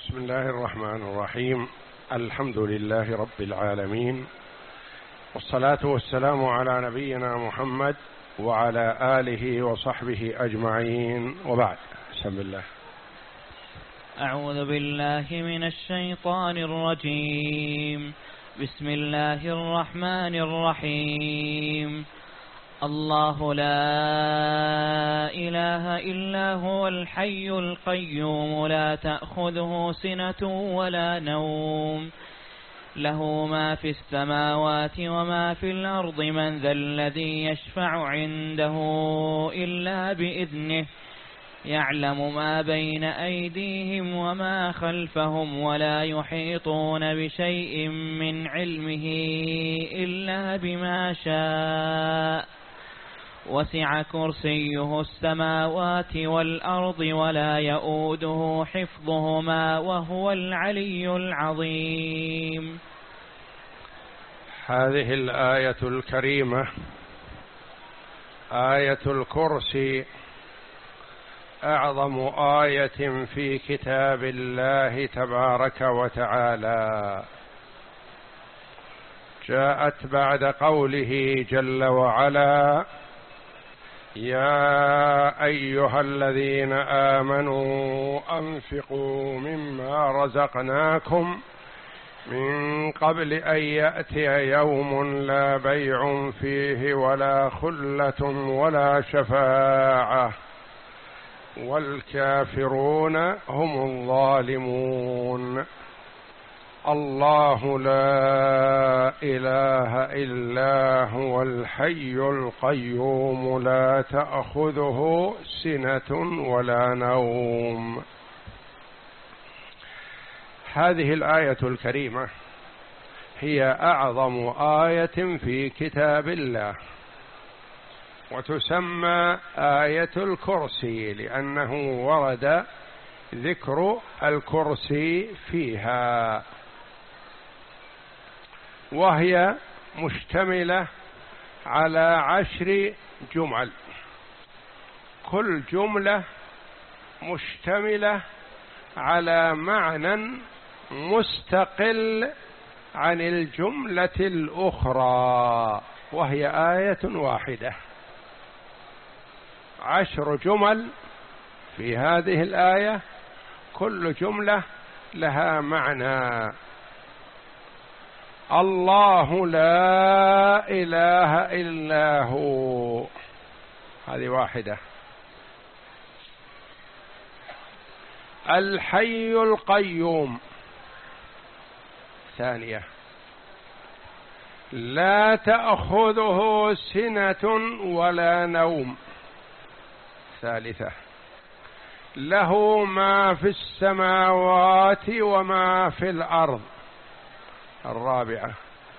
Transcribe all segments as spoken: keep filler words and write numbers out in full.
بسم الله الرحمن الرحيم. الحمد لله رب العالمين، والصلاة والسلام على نبينا محمد وعلى آله وصحبه أجمعين، وبعد. بسم الله. أعوذ بالله من الشيطان الرجيم. بسم الله الرحمن الرحيم. الله لا إله إلا هو الحي القيوم لا تأخذه سنة ولا نوم له ما في السماوات وما في الأرض من ذا الذي يشفع عنده إلا بإذنه يعلم ما بين أيديهم وما خلفهم ولا يحيطون بشيء من علمه إلا بما شاء وسع كرسيه السماوات والأرض ولا يؤوده حفظهما وهو العلي العظيم. هذه الآية الكريمة آية الكرسي أعظم آية في كتاب الله تبارك وتعالى، جاءت بعد قوله جل وعلا: يا أيها الذين آمنوا أنفقوا مما رزقناكم من قبل أن يأتي يوم لا بيع فيه ولا خلة ولا شفاعة والكافرون هم الظالمون. الله لا إله إلا هو الحي القيوم لا تأخذه سنة ولا نوم. هذه الآية الكريمة هي أعظم آية في كتاب الله، وتسمى آية الكرسي لأنه ورد ذكر الكرسي فيها، وهي مشتملة على عشر جمل، كل جملة مشتملة على معنى مستقل عن الجملة الأخرى، وهي آية واحدة. عشر جمل في هذه الآية، كل جملة لها معنى. الله لا إله إلا هو، هذه واحدة. الحي القيوم، ثانية. لا تأخذه سنة ولا نوم، ثالثة. له ما في السماوات وما في الأرض، الرابعة.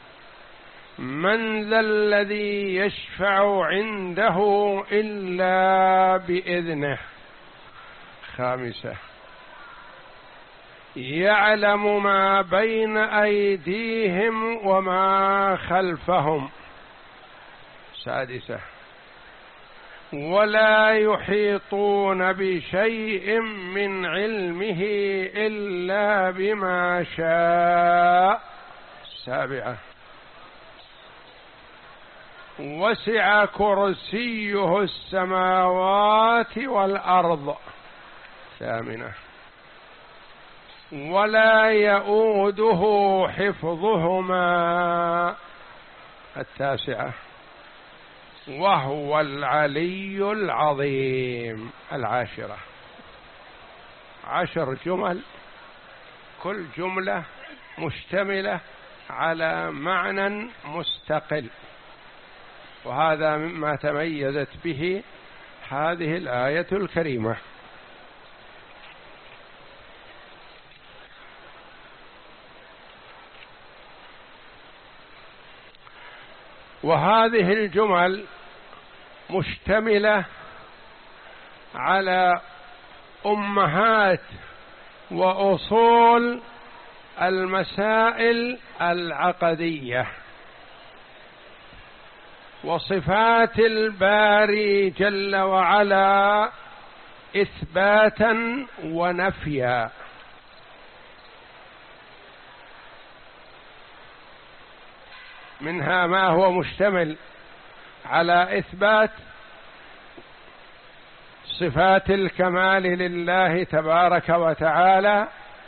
من ذا الذي يشفع عنده إلا بإذنه، خامسة. يعلم ما بين أيديهم وما خلفهم، سادسة. ولا يحيطون بشيء من علمه إلا بما شاء، سابعة. وسع كرسيه السماوات والأرض، ثامنة. ولا يؤوده حفظهما، التاسعة. وهو العلي العظيم، العاشرة. عشر جمل، كل جملة مشتملة على معنى مستقل، وهذا مما تميزت به هذه الآية الكريمة. وهذه الجمل مشتملة على أمهات وأصول المسائل العقدية وصفات الباري جل وعلا إثباتا ونفيا. منها ما هو مشتمل على إثبات صفات الكمال لله تبارك وتعالى،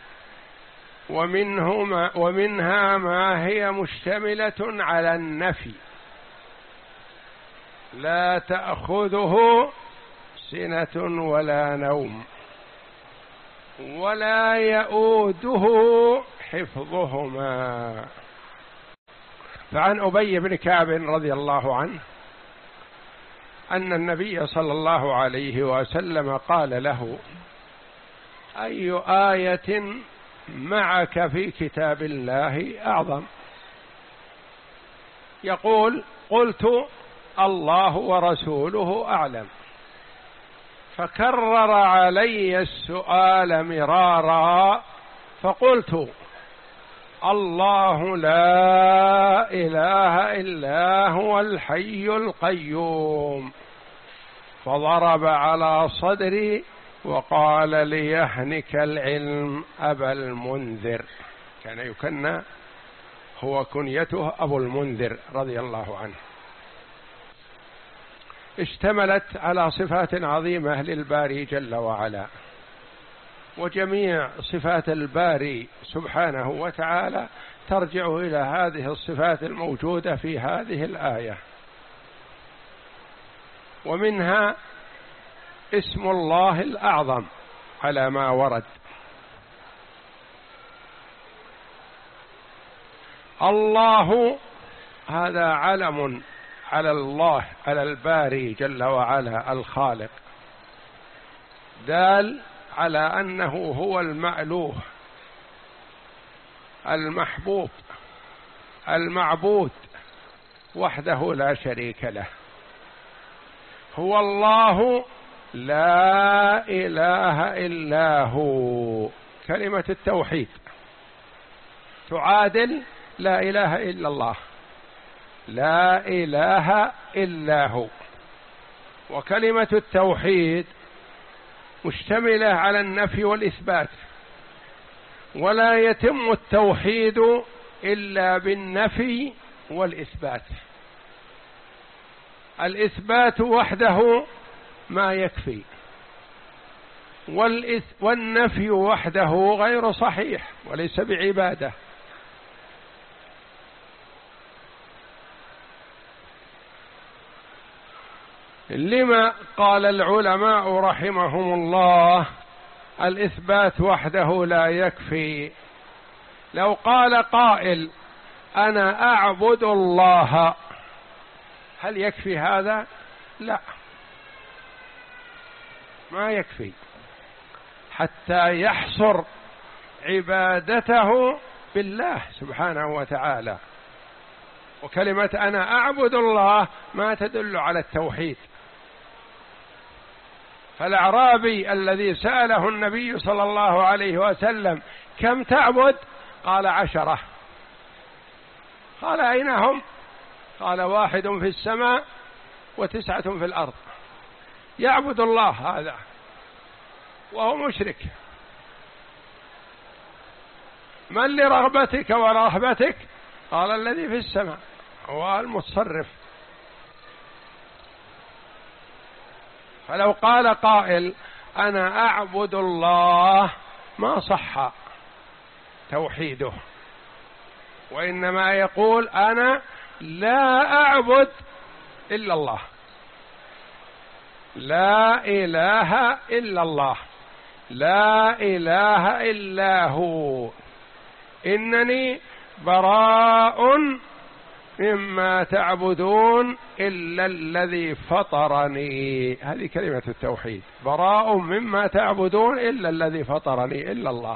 ومنه ما ومنها ما هي مشتملة على النفي، لا تأخذه سنة ولا نوم ولا يؤوده حفظهما. فعن أبي بن كعب رضي الله عنه أن النبي صلى الله عليه وسلم قال له: أي آية معك في كتاب الله أعظم؟ يقول: قلت: الله ورسوله أعلم. فكرر علي السؤال مرارا، فقلت: الله لا إله إلا هو الحي القيوم. فضرب على صدري وقال: ليهنك العلم أبا المنذر. كان يكنى، هو كنيته أبو المنذر رضي الله عنه. اشتملت على صفات عظيمة للباري جل وعلا، وجميع صفات الباري سبحانه وتعالى ترجع إلى هذه الصفات الموجودة في هذه الآية. ومنها اسم الله الأعظم على ما ورد. الله هذا علم على الله، على الباري جل وعلا الخالق، دال على أنه هو المألوه المحبوب المعبود وحده لا شريك له. هو الله لا إله إلا هو، كلمة التوحيد تعادل لا إله إلا الله، لا إله إلا هو. وكلمة التوحيد مشتملة على النفي والإثبات، ولا يتم التوحيد إلا بالنفي والإثبات. الإثبات وحده ما يكفي، والنفي وحده غير صحيح وليس بعبادة. لما قال العلماء رحمهم الله: الإثبات وحده لا يكفي. لو قال قائل: أنا أعبد الله، هل يكفي هذا؟ لا، ما يكفي حتى يحصر عبادته بالله سبحانه وتعالى. وكلمة أنا أعبد الله ما تدل على التوحيد. فالأعرابي الذي سأله النبي صلى الله عليه وسلم: كم تعبد؟ قال: عشرة. قال: أين هم؟ قال: واحد في السماء وتسعة في الأرض. يعبد الله هذا وهو مشرك. من لرغبتك ورهبتك؟ قال: الذي في السماء، هو المتصرف. فلو قال قائل: أنا أعبد الله، ما صح توحيده، وإنما يقول: أنا لا أعبد إلا الله، لا إله إلا الله، لا إله إلا هو، إنني براء مما تعبدون إلا الذي فطرني. هذه كلمة التوحيد: براء مما تعبدون إلا الذي فطرني، إلا الله.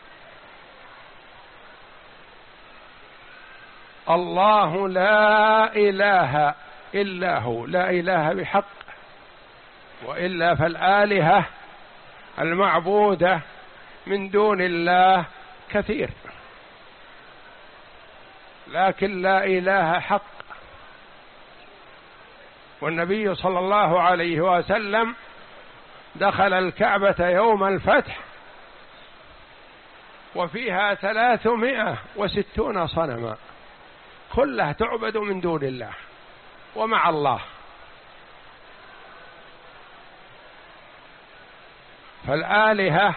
الله لا إله إلا هو، لا إله بحق، وإلا فالآلهة المعبودة من دون الله كثير، لكن لا إله حق. والنبي صلى الله عليه وسلم دخل الكعبة يوم الفتح وفيها ثلاثمائة وستون صنما، كلها تعبد من دون الله ومع الله. فالآلهة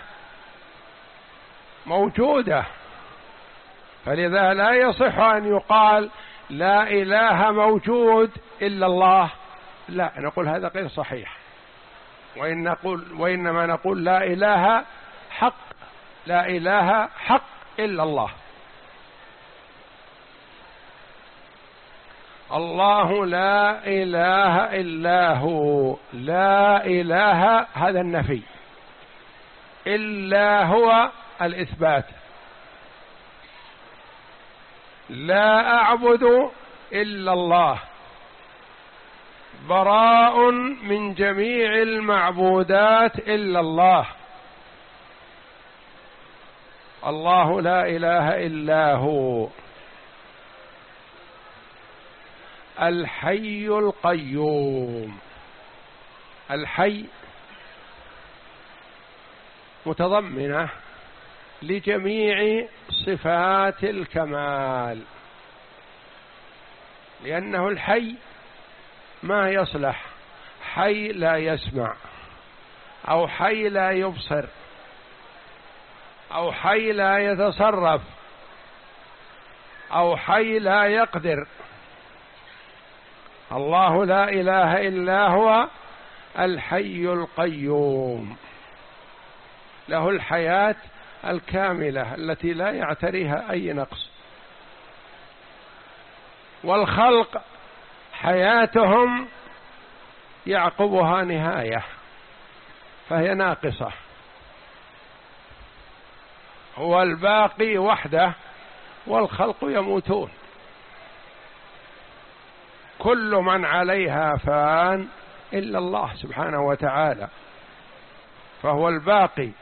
موجودة، فلذا لا يصح أن يقال لا إله موجود إلا الله، لا، نقول هذا غير صحيح. وإن نقول وإنما نقول لا إله حق، لا إله حق إلا الله. الله لا إله إلا هو، لا إله هذا النفي، إلا هو الإثبات. لا أعبد إلا الله، براء من جميع المعبودات إلا الله. الله لا إله إلا هو الحي القيوم. الحي متضمنة لجميع صفات الكمال، لأنه الحي ما يصلح حي لا يسمع، أو حي لا يبصر، أو حي لا يتصرف، أو حي لا يقدر. الله لا إله إلا هو الحي القيوم، له الحياة الكاملة التي لا يعتريها أي نقص. والخلق حياتهم يعقبها نهاية، فهي ناقصة. هو الباقي وحده، والخلق يموتون. كل من عليها فان إلا الله سبحانه وتعالى، فهو الباقي.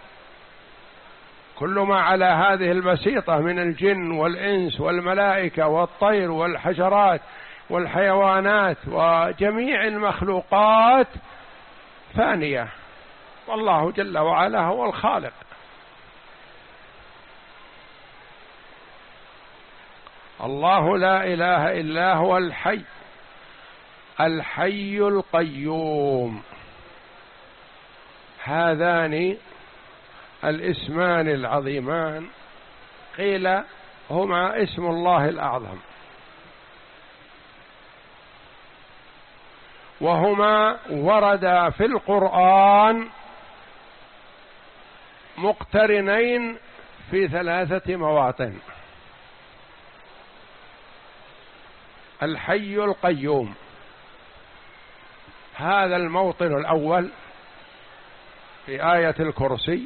كل ما على هذه البسيطة من الجن والإنس والملائكة والطير والحشرات والحيوانات وجميع المخلوقات فانية، والله جل وعلا هو الخالق. الله لا إله إلا هو الحي الحي القيوم. هذان الاسمان العظيمان قيل هما اسم الله الأعظم، وهما وردا في القرآن مقترنين في ثلاثة مواطن. الحي القيوم هذا الموطن الأول في آية الكرسي،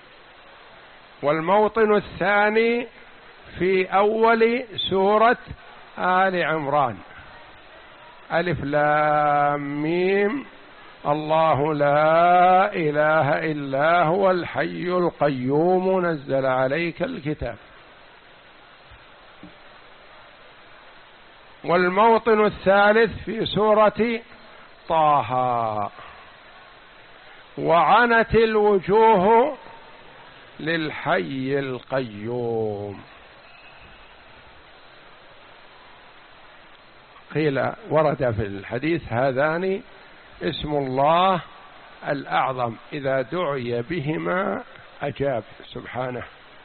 والموطن الثاني في أول سورة آل عمران، ألف لام ميم، الله لا إله إلا هو الحي القيوم نزل عليك الكتاب. والموطن الثالث في سورة طه، وعنت الوجوه للحي القيوم. قيل ورد في الحديث هذان اسم الله الأعظم، إذا دعي بهما أجاب سبحانه.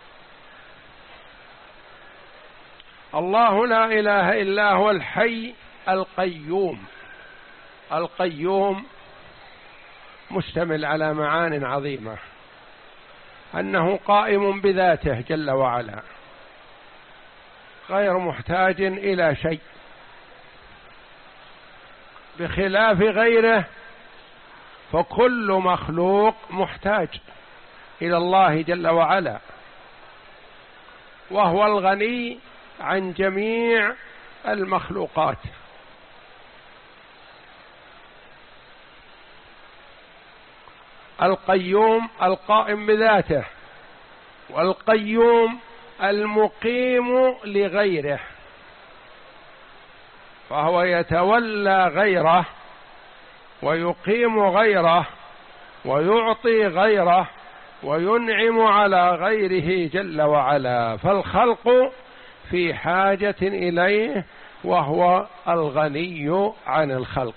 الله لا إله إلا هو الحي القيوم. القيوم مشتمل على معان عظيمة، أنه قائم بذاته جل وعلا غير محتاج إلى شيء، بخلاف غيره فكل مخلوق محتاج إلى الله جل وعلا، وهو الغني عن جميع المخلوقات. القيوم القائم بذاته، والقيوم المقيم لغيره، فهو يتولى غيره ويقيم غيره ويعطي غيره وينعم على غيره جل وعلا. فالخلق في حاجة إليه وهو الغني عن الخلق.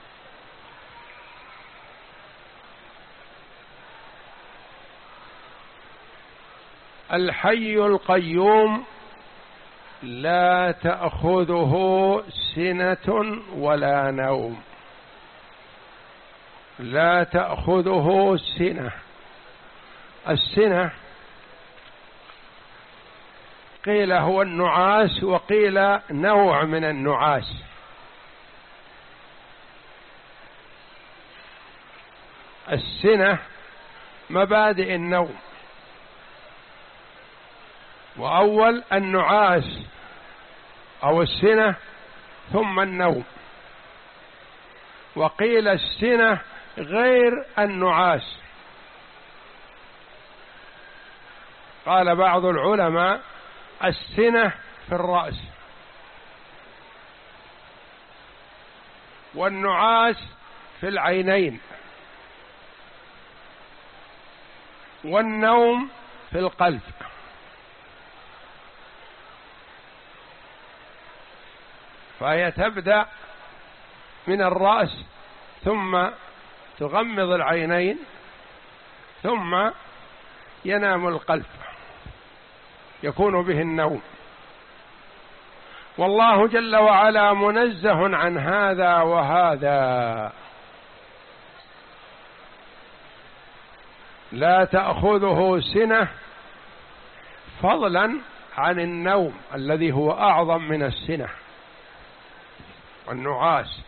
الحي القيوم لا تأخذه سنة ولا نوم، لا تأخذه سنة. السنة قيل هو النعاس وقيل نوع من النعاس. السنة مبادئ النوم، وأول النعاس أو السنة ثم النوم، وقيل السنة غير النعاس. قال بعض العلماء السنة في الرأس، والنعاس في العينين، والنوم في القلب. فهي تبدأ من الرأس ثم تغمض العينين ثم ينام القلب، يكون به النوم. والله جل وعلا منزه عن هذا وهذا، لا تأخذه سنة، فضلا عن النوم الذي هو أعظم من السنة والنعاس،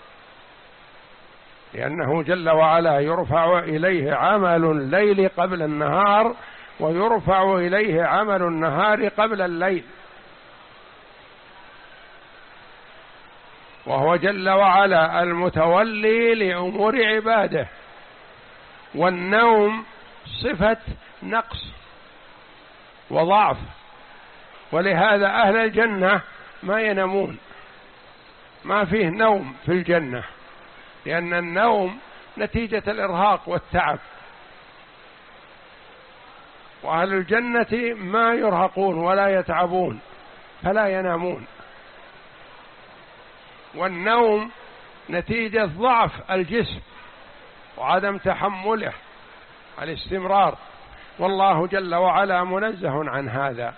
لأنه جل وعلا يرفع إليه عمل الليل قبل النهار، ويرفع إليه عمل النهار قبل الليل، وهو جل وعلا المتولي لأمور عباده. والنوم صفة نقص وضعف، ولهذا أهل الجنة ما ينامون، ما فيه نوم في الجنة، لأن النوم نتيجة الإرهاق والتعب، وأهل الجنة ما يرهقون ولا يتعبون فلا ينامون. والنوم نتيجة ضعف الجسم وعدم تحمله الاستمرار، والله جل وعلا منزه عن هذا.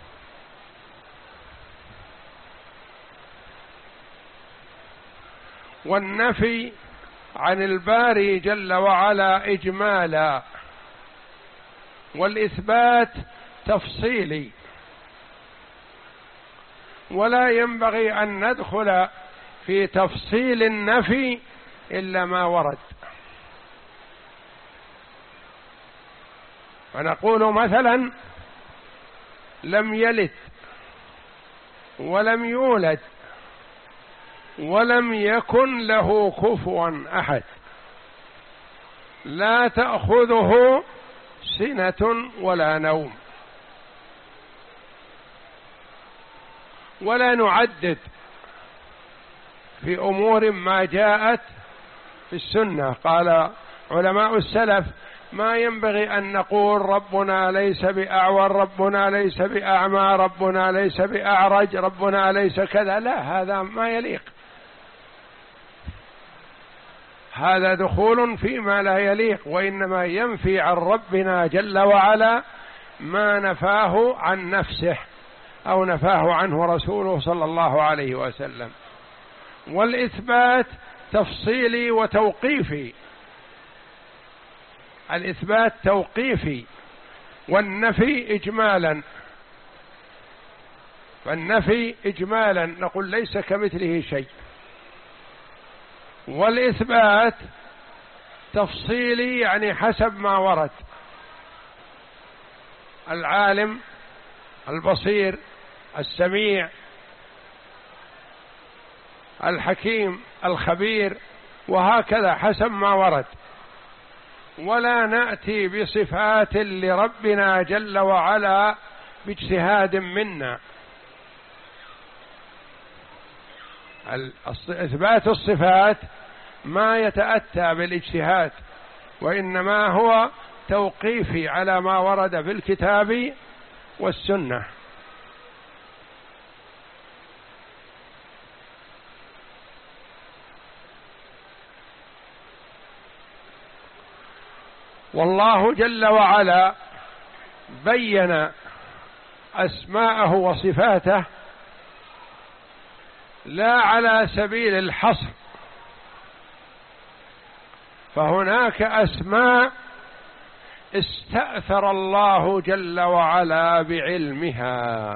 والنفي عن الباري جل وعلا إجمالا، والإثبات تفصيلي، ولا ينبغي أن ندخل في تفصيل النفي إلا ما ورد. فنقول مثلا لم يلد ولم يولد ولم يكن له كفوا أحد، لا تأخذه سنة ولا نوم. ولا نعدد في أمور ما جاءت في السنة. قال علماء السلف ما ينبغي أن نقول ربنا ليس بأعور، ربنا ليس بأعمى، ربنا ليس بأعرج، ربنا ليس كذا، لا، هذا ما يليق، هذا دخول فيما لا يليق، وإنما ينفي عن ربنا جل وعلا ما نفاه عن نفسه أو نفاه عنه رسوله صلى الله عليه وسلم. والإثبات تفصيلي وتوقيفي، الإثبات توقيفي، والنفي إجمالا. فالنفي إجمالا نقول ليس كمثله شيء، والإثبات تفصيلي يعني حسب ما ورد. العالم البصير السميع الحكيم الخبير، وهكذا حسب ما ورد. ولا نأتي بصفات لربنا جل وعلا باجتهاد منا. إثبات الصفات ما يتأتى بالاجتهاد، وإنما هو توقيفي على ما ورد في الكتاب والسنة. والله جل وعلا بين أسماءه وصفاته لا على سبيل الحصر، فهناك أسماء استأثر الله جل وعلا بعلمها،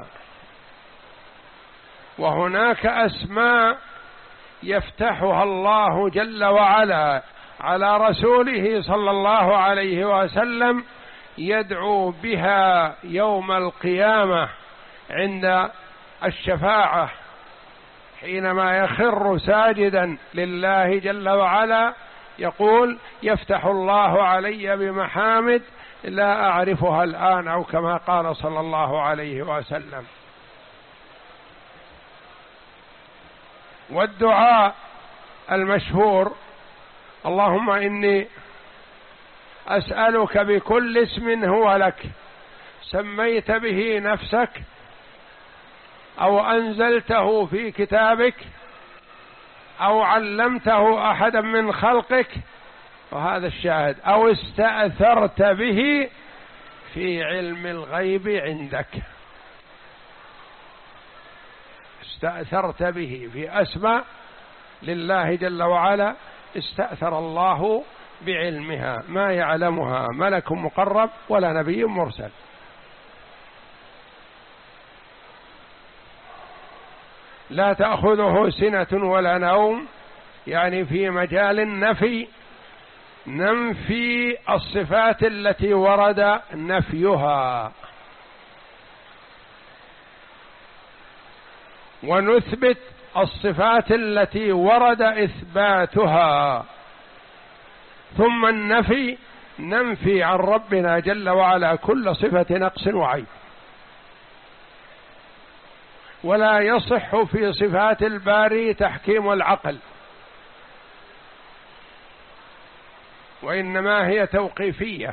وهناك أسماء يفتحها الله جل وعلا على رسوله صلى الله عليه وسلم يدعو بها يوم القيامة عند الشفاعة، حينما يخر ساجدا لله جل وعلا يقول: يفتح الله علي بمحامد لا أعرفها الآن، أو كما قال صلى الله عليه وسلم. والدعاء المشهور: اللهم إني أسألك بكل اسم هو لك سميت به نفسك أو أنزلته في كتابك أو علمته أحدا من خلقك، وهذا الشاهد، أو استأثرت به في علم الغيب عندك. استأثرت به في أسماء لله جل وعلا استأثر الله بعلمها، ما يعلمها ملك مقرب ولا نبي مرسل. لا تأخذه سنة ولا نوم، يعني في مجال النفي ننفي الصفات التي ورد نفيها، ونثبت الصفات التي ورد إثباتها. ثم النفي ننفي عن ربنا جل وعلا كل صفة نقص وعيب، ولا يصح في صفات الباري تحكيم العقل، وإنما هي توقيفية.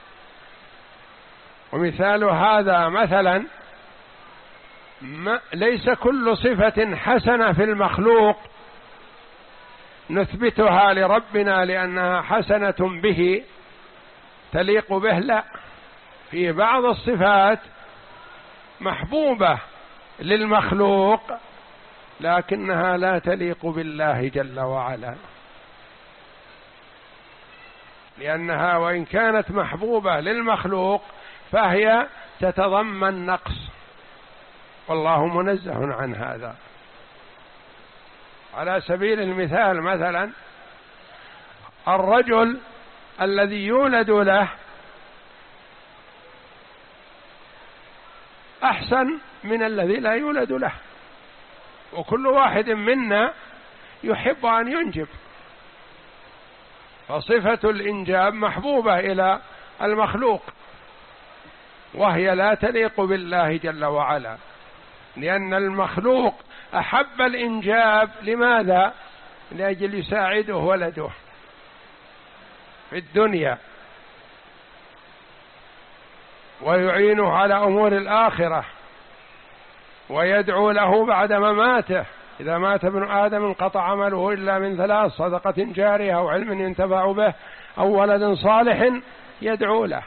ومثال هذا مثلا ما ليس كل صفة حسنة في المخلوق نثبتها لربنا لأنها حسنة به تليق به، لا، في بعض الصفات محبوبة للمخلوق لكنها لا تليق بالله جل وعلا، لأنها وإن كانت محبوبة للمخلوق فهي تتضمن نقص، والله منزه عن هذا. على سبيل المثال مثلا الرجل الذي يولد له أحسن من الذي لا يولد له، وكل واحد منا يحب أن ينجب، فصفة الإنجاب محبوبة إلى المخلوق، وهي لا تليق بالله جل وعلا، لأن المخلوق أحب الإنجاب. لماذا؟ لأجل يساعده ولده في الدنيا ويعينه على أمور الآخرة ويدعو له بعد مماته. إذا مات ابن آدم انقطع عمله إلا من ثلاث: صدقة جارية أو علم ينتفع به أو ولد صالح يدعو له.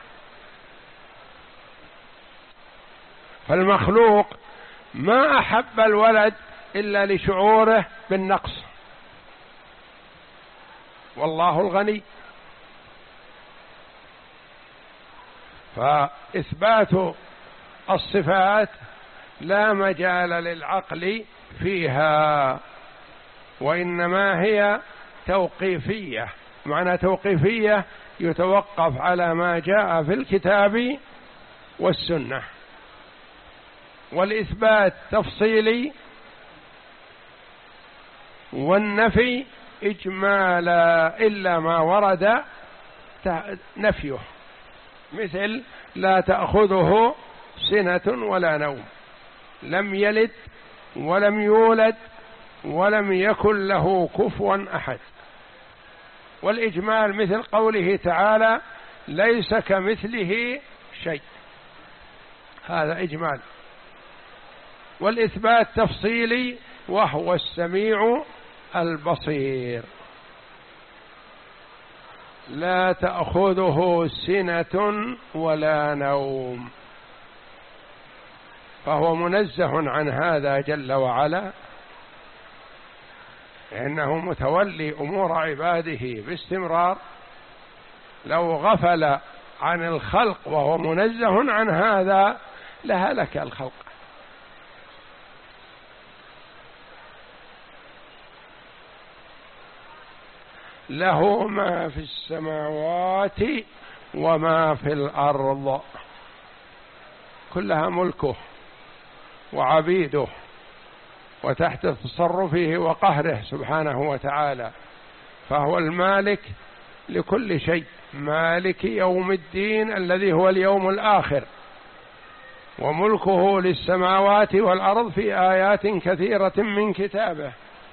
فالمخلوق ما أحب الولد إلا لشعوره بالنقص، والله الغني. فإثبات الصفات لا مجال للعقل فيها، وإنما هي توقيفية. معنى توقيفية يتوقف على ما جاء في الكتاب والسنة، والإثبات تفصيلي، والنفي إجمالا إلا ما ورد نفيه، مثل لا تأخذه سنة ولا نوم، لم يلد ولم يولد ولم يكن له كفوا أحد. والإجمال مثل قوله تعالى ليس كمثله شيء، هذا إجمال. والإثبات تفصيلي وهو السميع البصير. لا تأخذه سنة ولا نوم، فهو منزه عن هذا جل وعلا، لأنه متولي أمور عباده باستمرار. لو غفل عن الخلق وهو منزه عن هذا لهلك الخلق. له ما في السماوات وما في الأرض، كلها ملكه وعبيده وتحت تصرفه وقهره سبحانه وتعالى، فهو المالك لكل شيء، مالك يوم الدين الذي هو اليوم الآخر، وملكه للسماوات والأرض في آيات كثيرة من كتابه.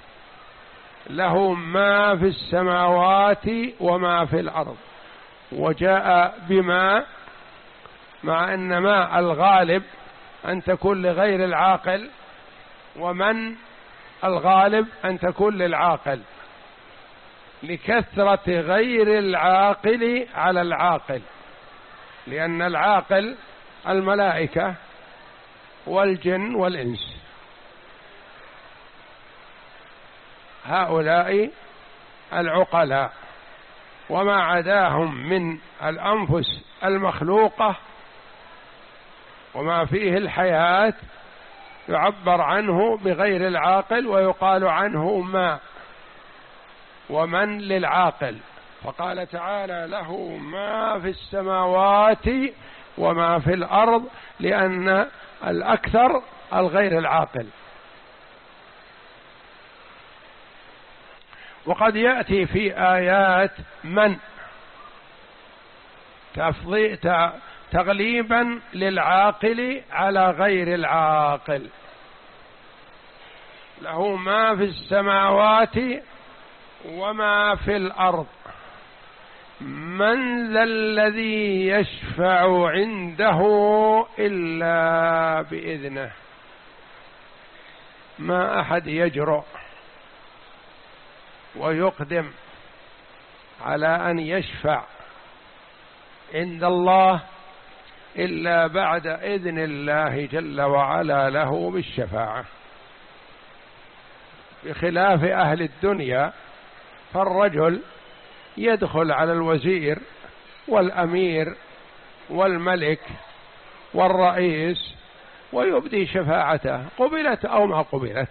له ما في السماوات وما في الأرض، وجاء بما، مع أن ما الغالب أن تكون لغير العاقل، ومن الغالب أن تكون للعاقل، لكثرة غير العاقل على العاقل، لأن العاقل الملائكة والجن والإنس، هؤلاء العقلاء، وما عداهم من الأنفس المخلوقة وما فيه الحياة يعبر عنه بغير العاقل ويقال عنه ما، ومن للعاقل. فقال تعالى له ما في السماوات وما في الأرض، لأن الأكثر الغير العاقل. وقد يأتي في آيات من تغليبا للعاقل على غير العاقل. له ما في السماوات وما في الأرض، من ذا الذي يشفع عنده إلا بإذنه، ما أحد يجرؤ ويقدم على أن يشفع عند الله إلا بعد إذن الله جل وعلا له بالشفاعة، بخلاف أهل الدنيا، فالرجل يدخل على الوزير والأمير والملك والرئيس ويبدي شفاعته، قبلت أو ما قبلت.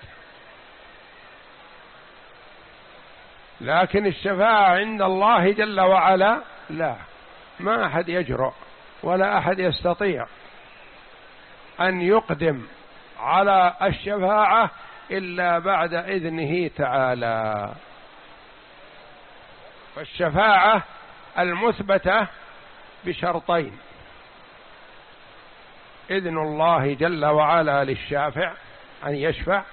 لكن الشفاعة عند الله جل وعلا لا، ما أحد يجرؤ ولا أحد يستطيع أن يقدم على الشفاعة إلا بعد إذنه تعالى. فالشفاعة المثبتة بشرطين: إذن الله جل وعلا للشافع أن يشفع،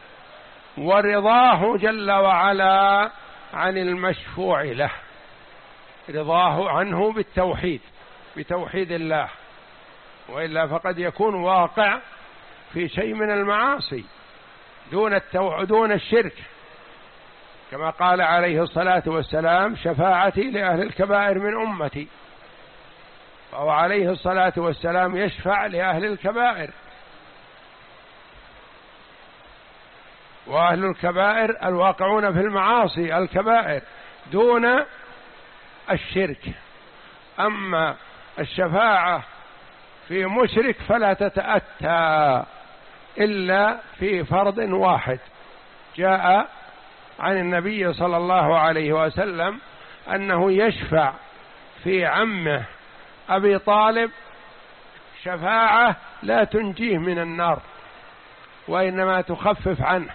ورضاه جل وعلا عن المشفوع له، رضاه عنه بالتوحيد، بتوحيد الله، وإلا فقد يكون واقع في شيء من المعاصي دون التو... دون الشرك، كما قال عليه الصلاة والسلام: شفاعتي لأهل الكبائر من أمتي. فهو عليه الصلاة والسلام يشفع لأهل الكبائر، وأهل الكبائر الواقعون في المعاصي الكبائر دون الشرك. أما الشفاعة في مشرك فلا تتأتى إلا في فرض واحد جاء عن النبي صلى الله عليه وسلم أنه يشفع في عمه أبي طالب شفاعة لا تنجيه من النار، وإنما تخفف عنه.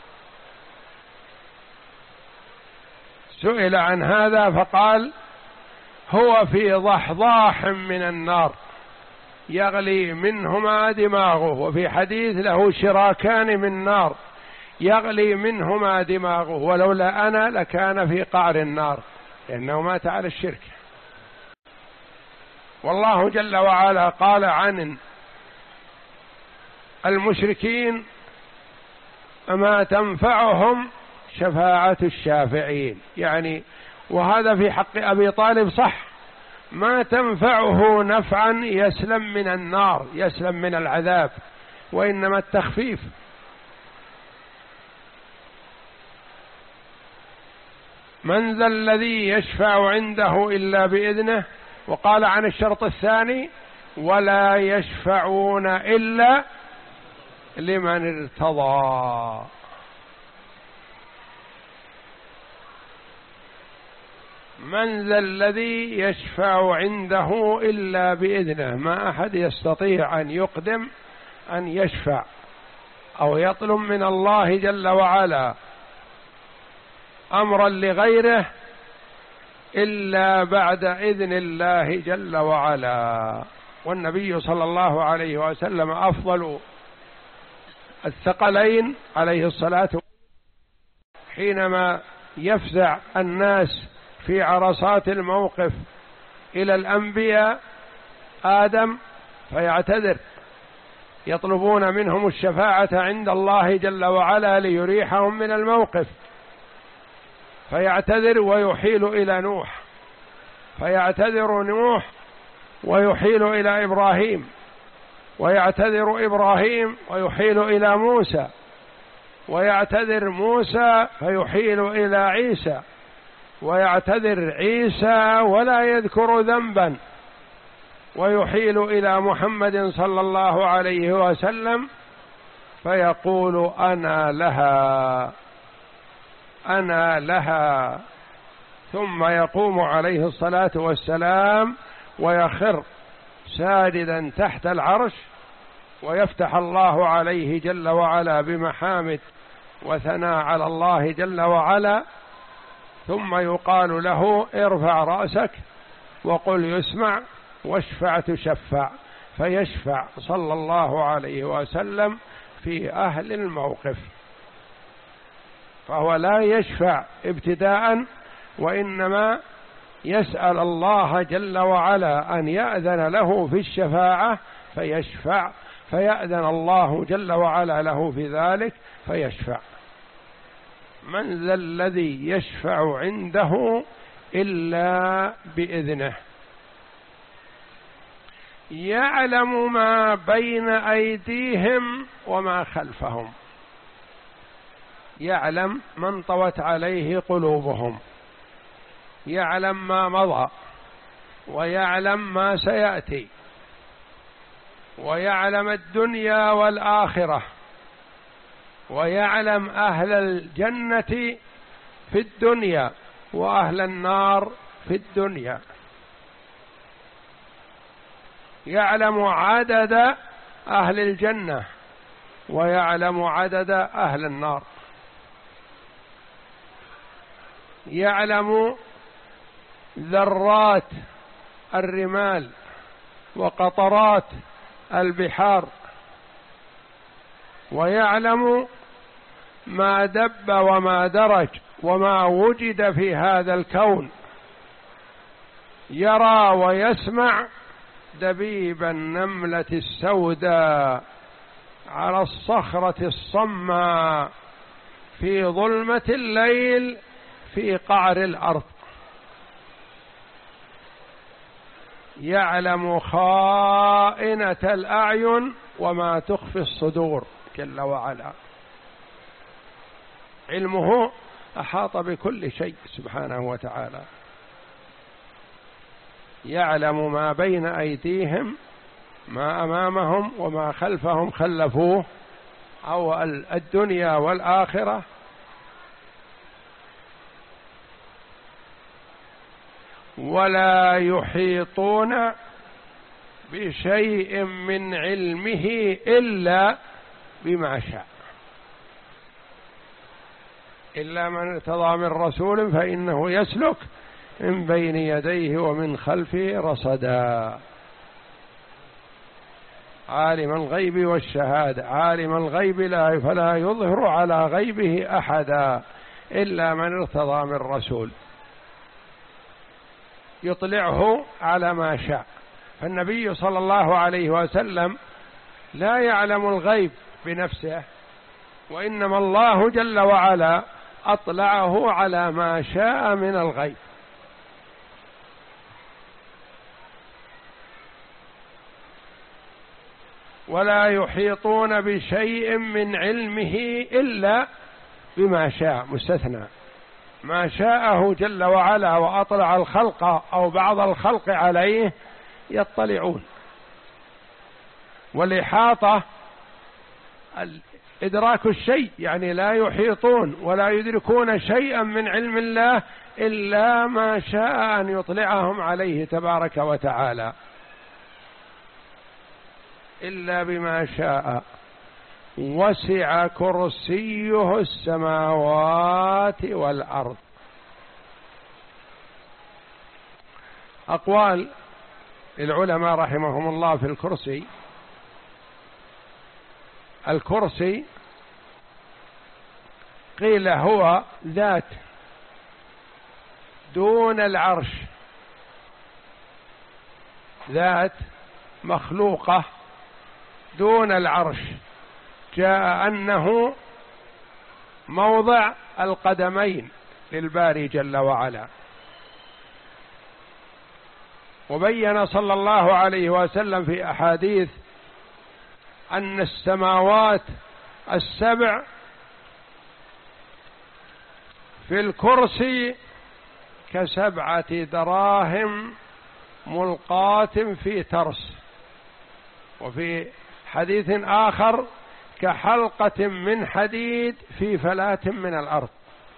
سئل عن هذا فقال: هو في ضحضاح من النار يغلي منهما دماغه، وفي حديث: له شراكان من نار يغلي منهما دماغه، ولولا أنا لكان في قعر النار، لأنه مات على الشرك. والله جل وعلا قال عن المشركين: أما تنفعهم شفاعة الشافعين، يعني وهذا في حق أبي طالب صح، ما تنفعه نفعا يسلم من النار، يسلم من العذاب، وإنما التخفيف. من ذا الذي يشفع عنده إلا بإذنه. وقال عن الشرط الثاني: ولا يشفعون إلا لمن ارتضى. من ذا الذي يشفع عنده إلا بإذنه، ما أحد يستطيع أن يقدم أن يشفع أو يطلب من الله جل وعلا أمرا لغيره إلا بعد إذن الله جل وعلا. والنبي صلى الله عليه وسلم أفضل الثقلين عليه الصلاة والسلام، حينما يفزع الناس في عرصات الموقف إلى الأنبياء آدم فيعتذر، يطلبون منهم الشفاعة عند الله جل وعلا ليريحهم من الموقف، فيعتذر ويحيل إلى نوح، فيعتذر نوح ويحيل إلى إبراهيم، ويعتذر إبراهيم ويحيل إلى موسى، ويعتذر موسى فيحيل إلى عيسى، ويعتذر عيسى ولا يذكر ذنبا ويحيل إلى محمد صلى الله عليه وسلم فيقول: أنا لها أنا لها. ثم يقوم عليه الصلاة والسلام ويخر ساجدا تحت العرش، ويفتح الله عليه جل وعلا بمحامد وثناء على الله جل وعلا، ثم يقال له: ارفع رأسك وقل يسمع واشفع تشفع، فيشفع صلى الله عليه وسلم في أهل الموقف. فهو لا يشفع ابتداء، وإنما يسأل الله جل وعلا أن يأذن له في الشفاعة فيشفع، فيأذن الله جل وعلا له في ذلك فيشفع. من ذا الذي يشفع عنده إلا بإذنه. يعلم ما بين أيديهم وما خلفهم. يعلم من طوت عليه قلوبهم، يعلم ما مضى، ويعلم ما سيأتي، ويعلم الدنيا والآخرة، ويعلم أهل الجنة في الدنيا وأهل النار في الدنيا. يعلم عدد أهل الجنة ويعلم عدد أهل النار. يعلم ذرات الرمال وقطرات البحار، ويعلم ما دب وما درج وما وجد في هذا الكون. يرى ويسمع دبيب النملة السوداء على الصخرة الصماء في ظلمة الليل في قعر الأرض. يعلم خائنة الأعين وما تخفي الصدور جل وعلا. علمه أحاط بكل شيء سبحانه وتعالى. يعلم ما بين أيديهم، ما أمامهم وما خلفهم خلفوه، أو الدنيا والآخرة. ولا يحيطون بشيء من علمه إلا بما شاء، إلا من ارتضى من رسول فإنه يسلك من بين يديه ومن خلفه رصدا. عالم الغيب والشهادة. عالم الغيب لا فلا يظهر على غيبه أحدا إلا من ارتضى من رسول يطلعه على ما شاء. فالنبي صلى الله عليه وسلم لا يعلم الغيب بنفسه، وإنما الله جل وعلا أطلعه على ما شاء من الغيب. ولا يحيطون بشيء من علمه إلا بما شاء، مستثنى ما شاءه جل وعلا وأطلع الخلق أو بعض الخلق عليه يطلعون. والإحاطة إدراك الشيء، يعني لا يحيطون ولا يدركون شيئا من علم الله إلا ما شاء أن يطلعهم عليه تبارك وتعالى، إلا بما شاء. وسع كرسيه السماوات والأرض. أقوال العلماء رحمهم الله في الكرسي. الكرسي قيل هو ذات دون العرش، ذات مخلوقة دون العرش، جاء أنه موضع القدمين للباري جل وعلا. وبين صلى الله عليه وسلم في أحاديث أن السماوات السبع في الكرسي كسبعة دراهم ملقاة في ترس، وفي حديث آخر كحلقة من حديد في فلاة من الأرض.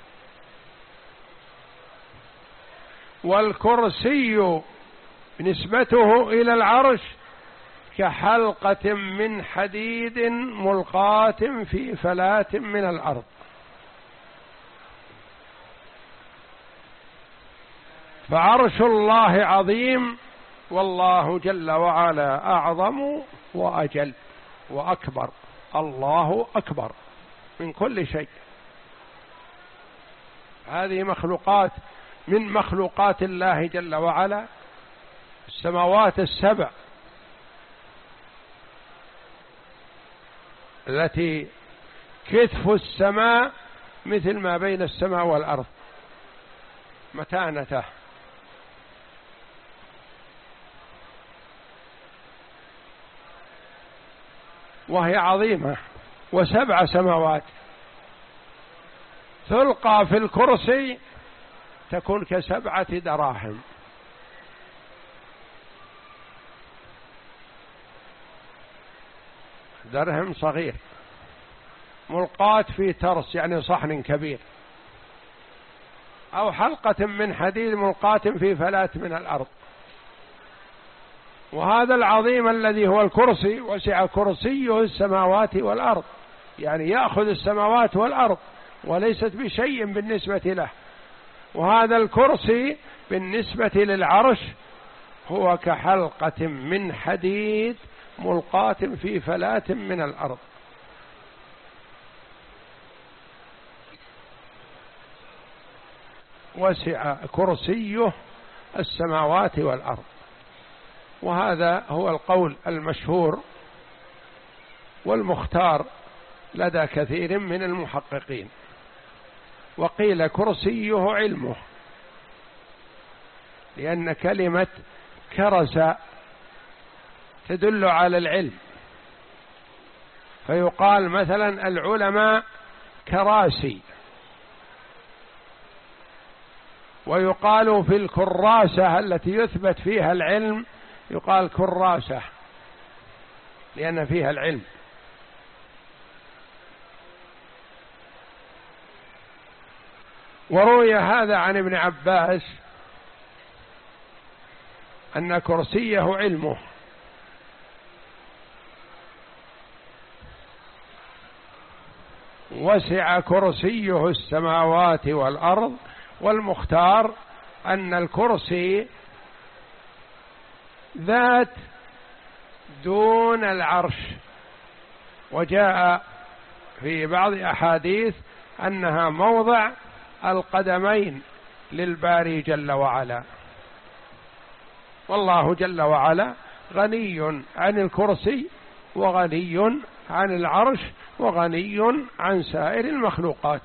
والكرسي نسبته إلى العرش كحلقة من حديد ملقاة في فلاة من الأرض. فعرش الله عظيم، والله جل وعلا أعظم وأجل وأكبر. الله أكبر من كل شيء. هذه مخلوقات من مخلوقات الله جل وعلا، السماوات السبع التي كتف السماء مثل ما بين السماء والأرض متانته، وهي عظيمة. وسبع سماوات تلقى في الكرسي تكون كسبعة دراهم. درهم صغير ملقاة في ترس، يعني صحن كبير، أو حلقة من حديد ملقاة في فلاة من الأرض. وهذا العظيم الذي هو الكرسي وسع كرسيه السماوات والأرض، يعني يأخذ السماوات والأرض وليست بشيء بالنسبة له. وهذا الكرسي بالنسبة للعرش هو كحلقة من حديد ملقاة في فلاة من الأرض. وسع كرسيه السماوات والأرض. وهذا هو القول المشهور والمختار لدى كثير من المحققين. وقيل كرسيه علمه، لأن كلمة كرس تدل على العلم، فيقال مثلا العلماء كراسي. ويقال في الكراسة التي يثبت فيها العلم يقال كراسة، لأن فيها العلم. وروي هذا عن ابن عباس أن كرسيه علمه. وسع كرسيه السماوات والأرض. والمختار أن الكرسي ذات دون العرش، وجاء في بعض أحاديث أنها موضع القدمين للباري جل وعلا. والله جل وعلا غني عن الكرسي، وغني عن العرش، وغني عن سائر المخلوقات.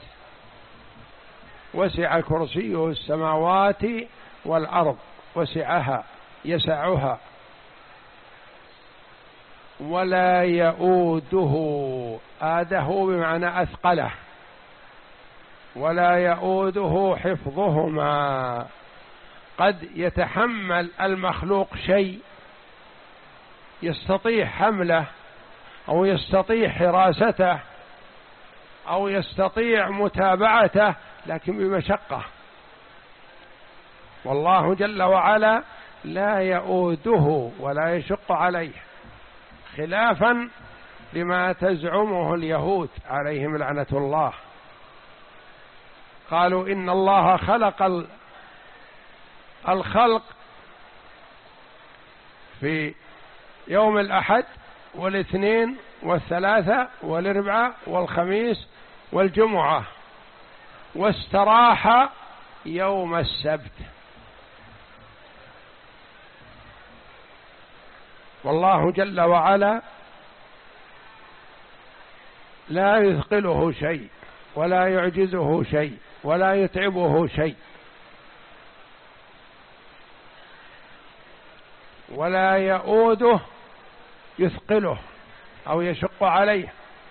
وسع كرسيه السماوات والأرض، وسعها يسعها. ولا يؤوده، آده بمعنى أثقله، ولا يؤوده حفظهما. قد يتحمل المخلوق شيء يستطيع حمله أو يستطيع حراسته أو يستطيع متابعته، لكن بمشقة. والله جل وعلا لا يؤوده ولا يشق عليه، خلافا لما تزعمه اليهود عليهم لعنة الله. قالوا إن الله خلق الخلق في يوم الأحد والاثنين والثلاثة والأربعاء والخميس والجمعة، واستراح يوم السبت. والله جل وعلا لا يثقله شيء ولا يعجزه شيء ولا يتعبه شيء، ولا يؤوده يثقله أو يشق عليه.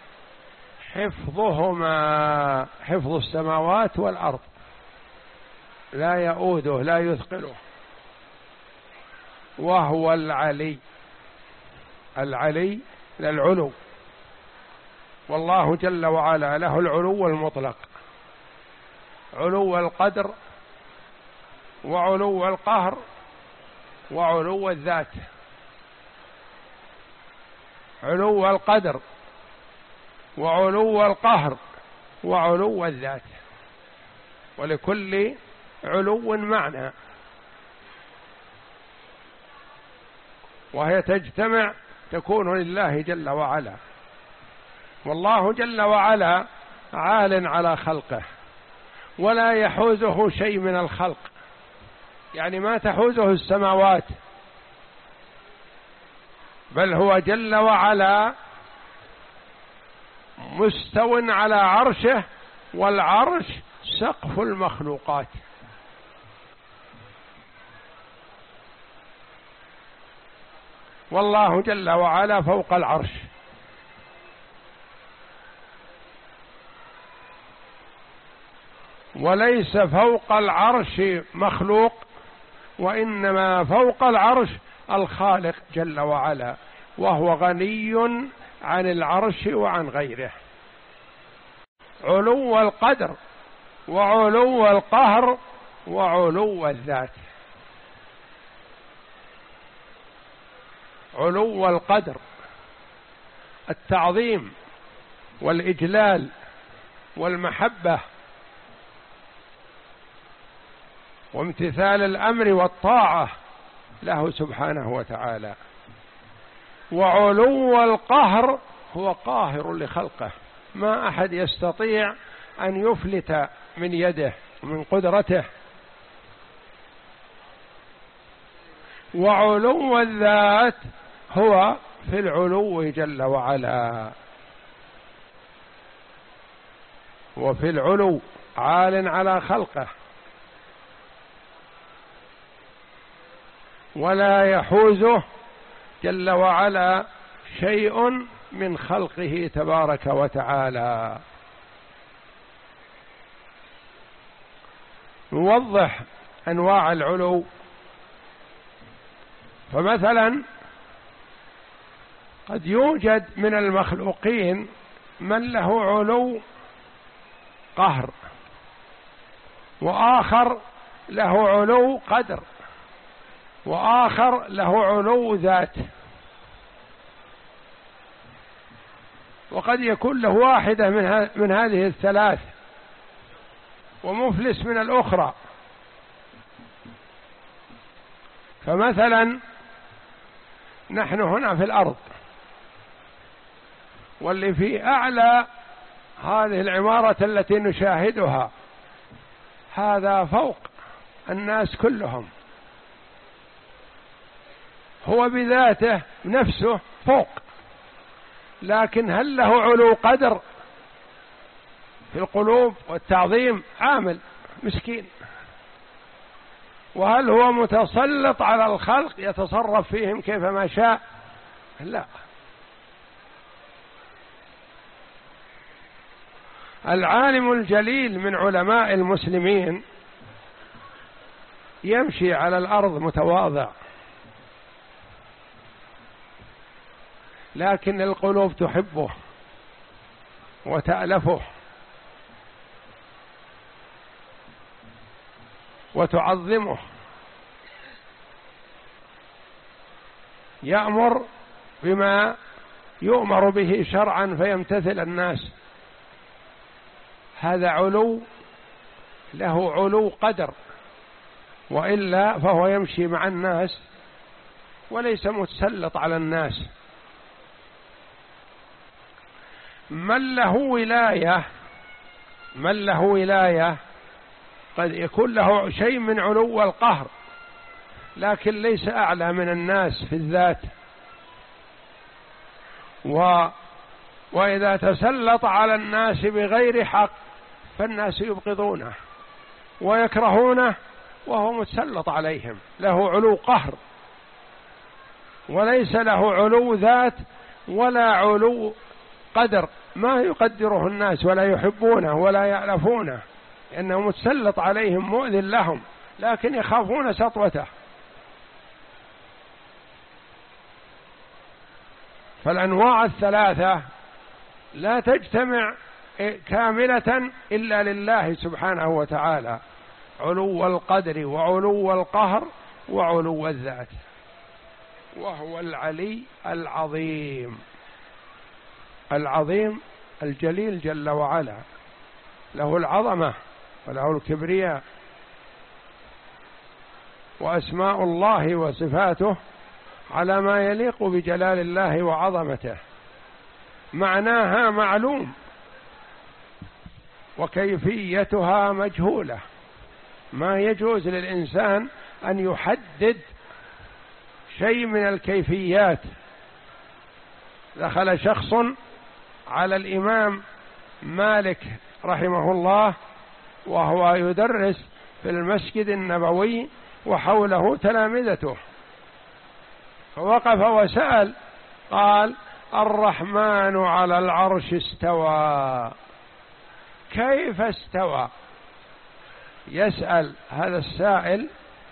حفظهما، حفظ السماوات والأرض، لا يؤوده لا يثقله. وهو العلي، العلي للعلو، والله جل وعلا له العلو المطلق، علو القدر وعلو القهر وعلو الذات. علو القدر وعلو القهر وعلو الذات، ولكل علو معنى، وهي تجتمع تكون لله جل وعلا. والله جل وعلا عال على خلقه، ولا يحوزه شيء من الخلق، يعني ما تحوزه السماوات، بل هو جل وعلا مستو على عرشه، والعرش سقف المخلوقات. والله جل وعلا فوق العرش، وليس فوق العرش مخلوق، وإنما فوق العرش الخالق جل وعلا، وهو غني عن العرش وعن غيره. علو القدر وعلو القهر وعلو الذات. علو القدر التعظيم والإجلال والمحبة وامتثال الأمر والطاعة له سبحانه وتعالى. وعلو القهر هو قاهر لخلقه، ما أحد يستطيع أن يفلت من يده ومن قدرته. وعلو الذات هو في العلو جل وعلا، وفي العلو عال على خلقه، ولا يحوزه جل وعلا شيء من خلقه تبارك وتعالى. نوضح أنواع العلو. فمثلا قد يوجد من المخلوقين من له علو قهر، وآخر له علو قدر، وآخر له علو ذات، وقد يكون له واحدة من, من هذه الثلاث ومفلس من الأخرى. فمثلا نحن هنا في الأرض، واللي في أعلى هذه العمارة التي نشاهدها هذا فوق الناس كلهم، هو بذاته نفسه فوق، لكن هل له علو قدر في القلوب والتعظيم؟ عامل مسكين. وهل هو متسلط على الخلق يتصرف فيهم كيفما شاء؟ لا، العالم الجليل من علماء المسلمين يمشي على الأرض متواضع، لكن القلوب تحبه وتألفه وتعظمه، يأمر بما يؤمر به شرعا فيمتثل الناس. هذا علو، له علو قدر، وإلا فهو يمشي مع الناس وليس متسلط على الناس. من له ولاية من له ولاية قد يكون له شيء من علو القهر، لكن ليس أعلى من الناس في الذات، و وإذا تسلط على الناس بغير حق فالناس يبغضونه ويكرهونه وهو متسلط عليهم، له علو قهر، وليس له علو ذات ولا علو قدر، ما يقدره الناس ولا يحبونه ولا يألفونه، إنه متسلط عليهم مؤذن لهم، لكن يخافون سطوته. فالأنواع الثلاثة لا تجتمع كاملة إلا لله سبحانه وتعالى، علو القدر وعلو القهر وعلو الذات، وهو العلي العظيم. العظيم الجليل جل وعلا، له العظمة وله الكبرياء، وأسماء الله وصفاته على ما يليق بجلال الله وعظمته، معناها معلوم وكيفيتها مجهولة. ما يجوز للإنسان أن يحدد شيء من الكيفيات. دخل شخص على الإمام مالك رحمه الله وهو يدرس في المسجد النبوي وحوله تلامذته، فوقف وسأل، قال: الرحمن على العرش استوى. كيف استوى؟ يسأل هذا السائل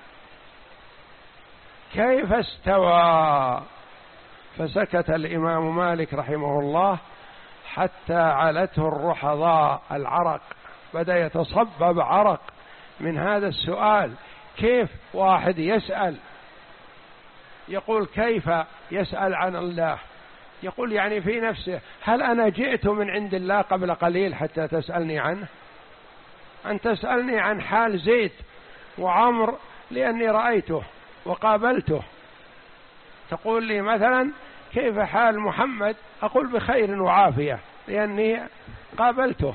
كيف استوى؟ فسكت الإمام مالك رحمه الله حتى علته الرحضاء، العرق بدأ يتصبب عرق من هذا السؤال. كيف واحد يسأل يقول كيف يسأل عن الله؟ يقول يعني في نفسه: هل أنا جئت من عند الله قبل قليل حتى تسألني عنه؟ أن تسألني عن حال زيد وعمر لأني رأيته وقابلته، تقول لي مثلا كيف حال محمد؟ أقول بخير وعافية لأني قابلته.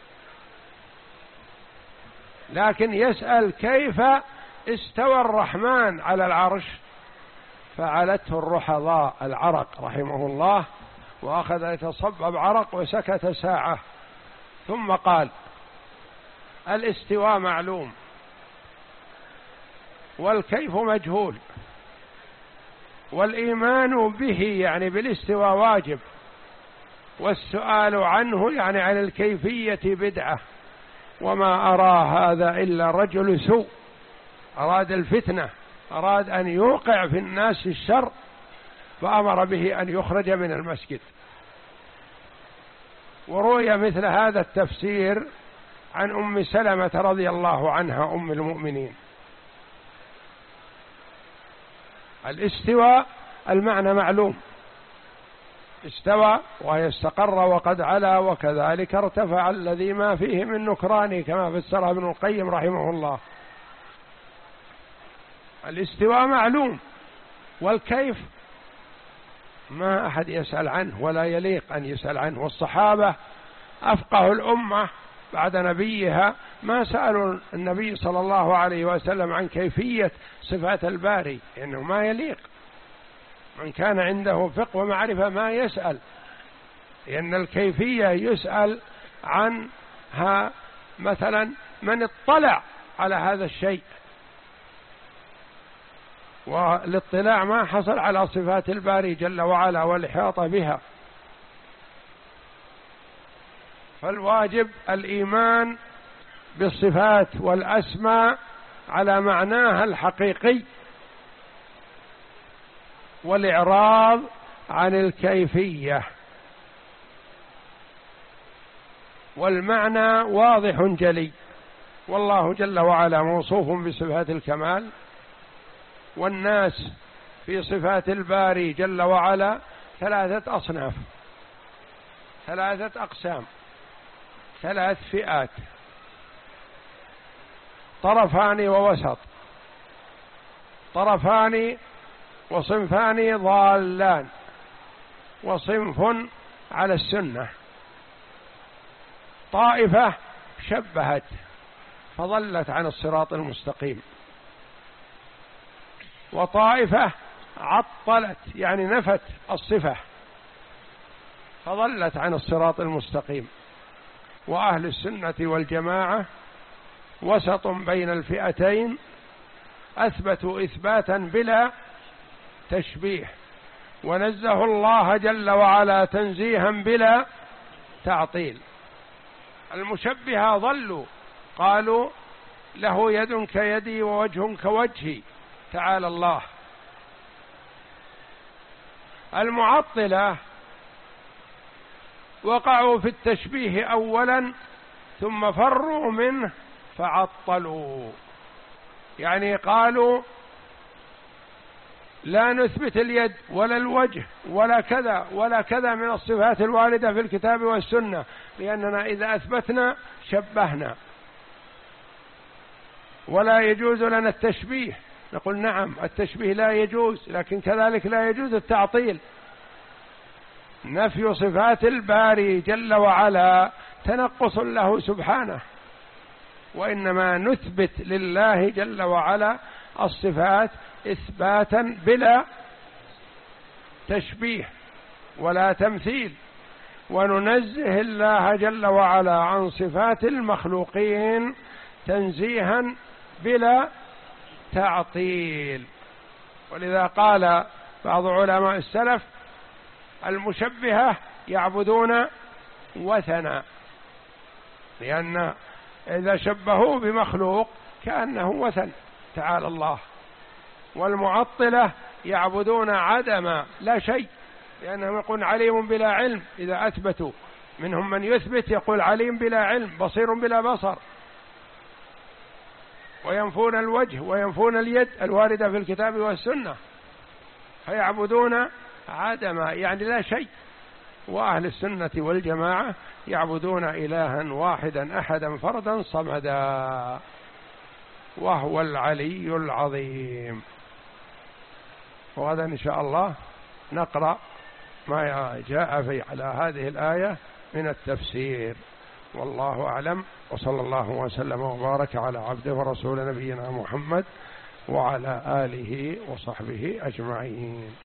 لكن يسأل كيف استوى الرحمن على العرش، فعلته الرحضاء، العرق رحمه الله، وأخذ يتصبب عرق وسكت ساعة، ثم قال: الاستواء معلوم والكيف مجهول، والإيمان به يعني بالاستواء واجب، والسؤال عنه يعني عن الكيفية بدعة، وما أرى هذا إلا رجل سوء أراد الفتنة، أراد أن يوقع في الناس الشر، فأمر به أن يخرج من المسجد. وروي مثل هذا التفسير عن أم سلمة رضي الله عنها أم المؤمنين. الاستواء المعنى معلوم، استوى وهي استقر وقد علا، وكذلك ارتفع الذي ما فيه من نكران، كما فسرها ابن القيم رحمه الله. الاستواء معلوم، والكيف ما أحد يسأل عنه ولا يليق أن يسأل عنه. والصحابة أفقه الأمة بعد نبيها ما سألوا النبي صلى الله عليه وسلم عن كيفية صفات الباري، إنه ما يليق. من كان عنده فقه ومعرفة ما يسأل، لأن الكيفية يسأل عنها مثلا من اطلع على هذا الشيء، والاطلاع ما حصل على صفات الباري جل وعلا والإحاطة بها. فالواجب الإيمان بالصفات والأسماء على معناها الحقيقي، والإعراض عن الكيفية، والمعنى واضح جلي. والله جل وعلا موصوف بصفات الكمال، والناس في صفات الباري جل وعلا ثلاثة أصناف، ثلاثة أقسام، ثلاث فئات، طرفان ووسط، طرفان وصنفان ضالان، وصنف على السنة. طائفة شبهت فضلت عن الصراط المستقيم، وطائفة عطلت يعني نفت الصفة فضلت عن الصراط المستقيم. وأهل السنة والجماعة وسط بين الفئتين، أثبتوا إثباتا بلا تشبيه، ونزه الله جل وعلا تنزيها بلا تعطيل. المشبهة ضلوا، قالوا له يد كيدي ووجه كوجهي، تعالى الله. المعطلة وقعوا في التشبيه أولا ثم فروا منه فعطلوا، يعني قالوا لا نثبت اليد ولا الوجه ولا كذا ولا كذا من الصفات الواردة في الكتاب والسنة، لأننا إذا أثبتنا شبهنا ولا يجوز لنا التشبيه. نقول نعم التشبيه لا يجوز، لكن كذلك لا يجوز التعطيل. نفي صفات الباري جل وعلا تنقص له سبحانه، وإنما نثبت لله جل وعلا الصفات إثباتا بلا تشبيه ولا تمثيل، وننزه الله جل وعلا عن صفات المخلوقين تنزيها بلا تعطيل. ولذا قال بعض علماء السلف المشبهة يعبدون وثنا، لأن إذا شبهوا بمخلوق كأنه وثن، تعالى الله. والمعطلة يعبدون عدم لا شيء، لأنهم يقول عليم بلا علم. إذا أثبتوا، منهم من يثبت يقول عليم بلا علم، بصير بلا بصر، وينفون الوجه وينفون اليد الواردة في الكتاب والسنة، فيعبدون عدم يعني لا شيء. وأهل السنة والجماعة يعبدون إلها واحدا أحدا فردا صمدا، وهو العلي العظيم. وغدا إن شاء الله نقرأ ما جاء في على هذه الآية من التفسير، والله أعلم. وصلى الله وسلم وبارك على عبده ورسول نبينا محمد وعلى آله وصحبه أجمعين.